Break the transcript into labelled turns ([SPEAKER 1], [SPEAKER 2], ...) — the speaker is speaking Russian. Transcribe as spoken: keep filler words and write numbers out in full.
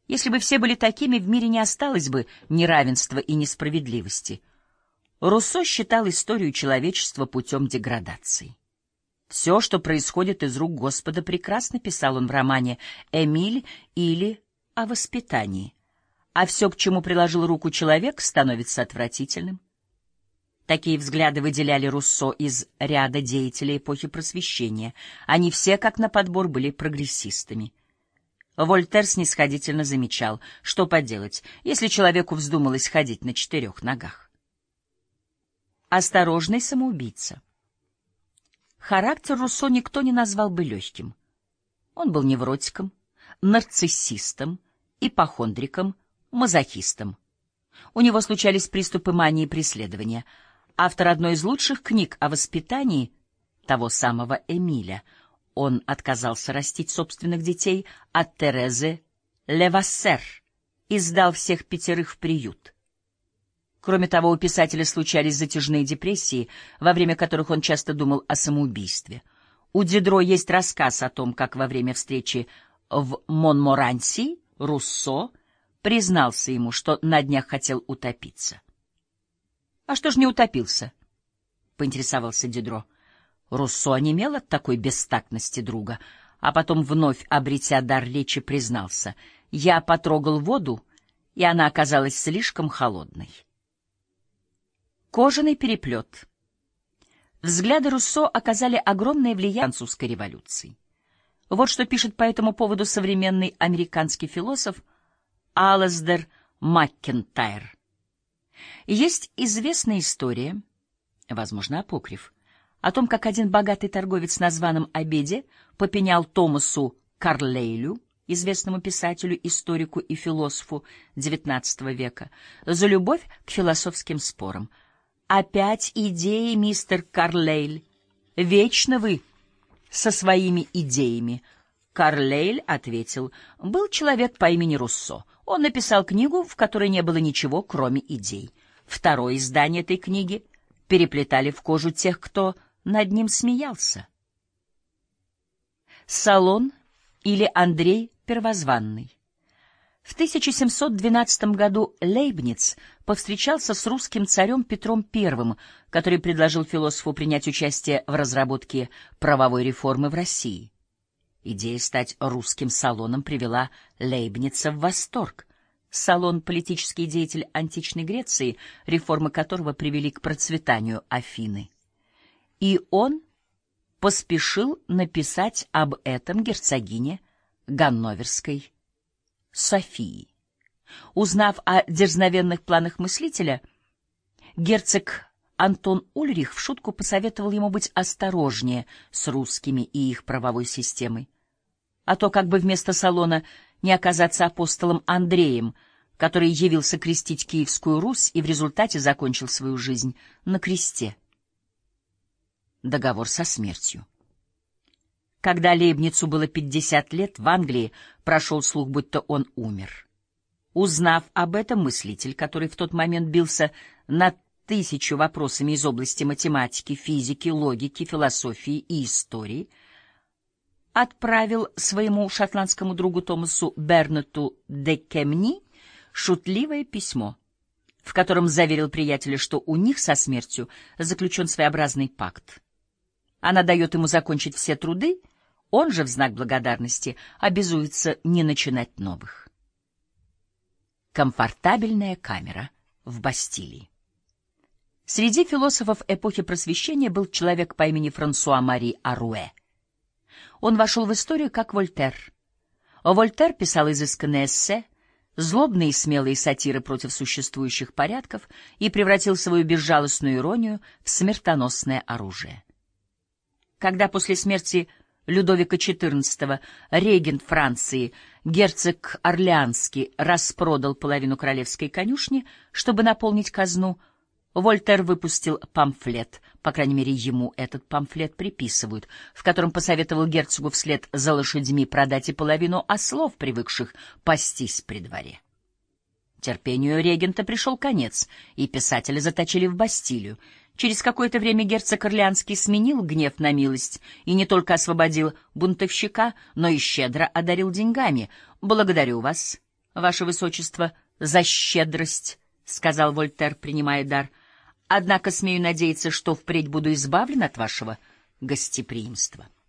[SPEAKER 1] Если бы все были такими, в мире не осталось бы неравенства и несправедливости. Руссо считал историю человечества путем деградации. «Все, что происходит из рук Господа, прекрасно», — писал он в романе «Эмиль» или «О воспитании», а все, к чему приложил руку человек, становится отвратительным. Такие взгляды выделяли Руссо из ряда деятелей эпохи Просвещения. Они все, как на подбор, были прогрессистами. Вольтер снисходительно замечал, что поделать, если человеку вздумалось ходить на четырех ногах. Осторожный самоубийца. Характер Руссо никто не назвал бы легким. Он был невротиком, нарциссистом, ипохондриком, мазохистом. У него случались приступы мании преследования. Автор одной из лучших книг о воспитании, того самого Эмиля, он отказался растить собственных детей от Терезы Левассер и сдал всех пятерых в приют. Кроме того, у писателя случались затяжные депрессии, во время которых он часто думал о самоубийстве. У Дидро есть рассказ о том, как во время встречи в Монморанси Руссо признался ему, что на днях хотел утопиться. — А что ж не утопился? — поинтересовался Дидро. Руссо онемел от такой бестактности друга, а потом, вновь обретя дар речи, признался: «Я потрогал воду, и она оказалась слишком холодной». Кожаный переплет. Взгляды Руссо оказали огромное влияние французской революции. Вот что пишет по этому поводу современный американский философ Алаздер Маккентайр. Есть известная история, возможно, апокриф, о том, как один богатый торговец на званом обеде попенял Томасу Карлейлю, известному писателю, историку и философу девятнадцатого века, за любовь к философским спорам. «Опять идеи, мистер Карлейль. Вечно вы со своими идеями». Карлейль ответил: «Был человек по имени Руссо. Он написал книгу, в которой не было ничего, кроме идей. Второе издание этой книги переплетали в кожу тех, кто над ним смеялся». Салон или Андрей Первозванный. В тысяча семьсот двенадцатом году Лейбниц повстречался с русским царем Петром Первым, который предложил философу принять участие в разработке правовой реформы в России. Идея стать русским Салоном привела Лейбница в восторг. Салон — политический деятель античной Греции, реформы которого привели к процветанию Афины. И он поспешил написать об этом герцогине Ганноверской Софии. Узнав о дерзновенных планах мыслителя, герцог Антон Ульрих в шутку посоветовал ему быть осторожнее с русскими и их правовой системой, а то как бы вместо Салона не оказаться апостолом Андреем, который явился крестить Киевскую Русь и в результате закончил свою жизнь на кресте. Договор со смертью. Когда Лейбницу было пятьдесят лет, в Англии прошел слух, будто он умер. Узнав об этом, мыслитель, который в тот момент бился над тысячу вопросами из области математики, физики, логики, философии и истории, отправил своему шотландскому другу Томасу Бернету де Кемни шутливое письмо, в котором заверил приятеля, что у них со смертью заключен своеобразный пакт. Она дает ему закончить все труды, он же в знак благодарности обязуется не начинать новых. Комфортабельная камера в Бастилии. Среди философов эпохи Просвещения был человек по имени Франсуа-Мари Аруэ. Он вошел в историю как Вольтер. Вольтер писал изысканные эссе, злобные и смелые сатиры против существующих порядков и превратил свою безжалостную иронию в смертоносное оружие. Когда после смерти Людовика четырнадцатого регент Франции, герцог Орлеанский, распродал половину королевской конюшни, чтобы наполнить казну, Вольтер выпустил памфлет, по крайней мере, ему этот памфлет приписывают, в котором посоветовал герцогу вслед за лошадьми продать и половину ослов, привыкших пастись при дворе. Терпению регента пришел конец, и писателя заточили в Бастилию. Через какое-то время герцог Орлеанский сменил гнев на милость и не только освободил бунтовщика, но и щедро одарил деньгами. «Благодарю вас. — Ваше Высочество, за щедрость, — сказал Вольтер, принимая дар. — Однако смею надеяться, что впредь буду избавлен от вашего гостеприимства.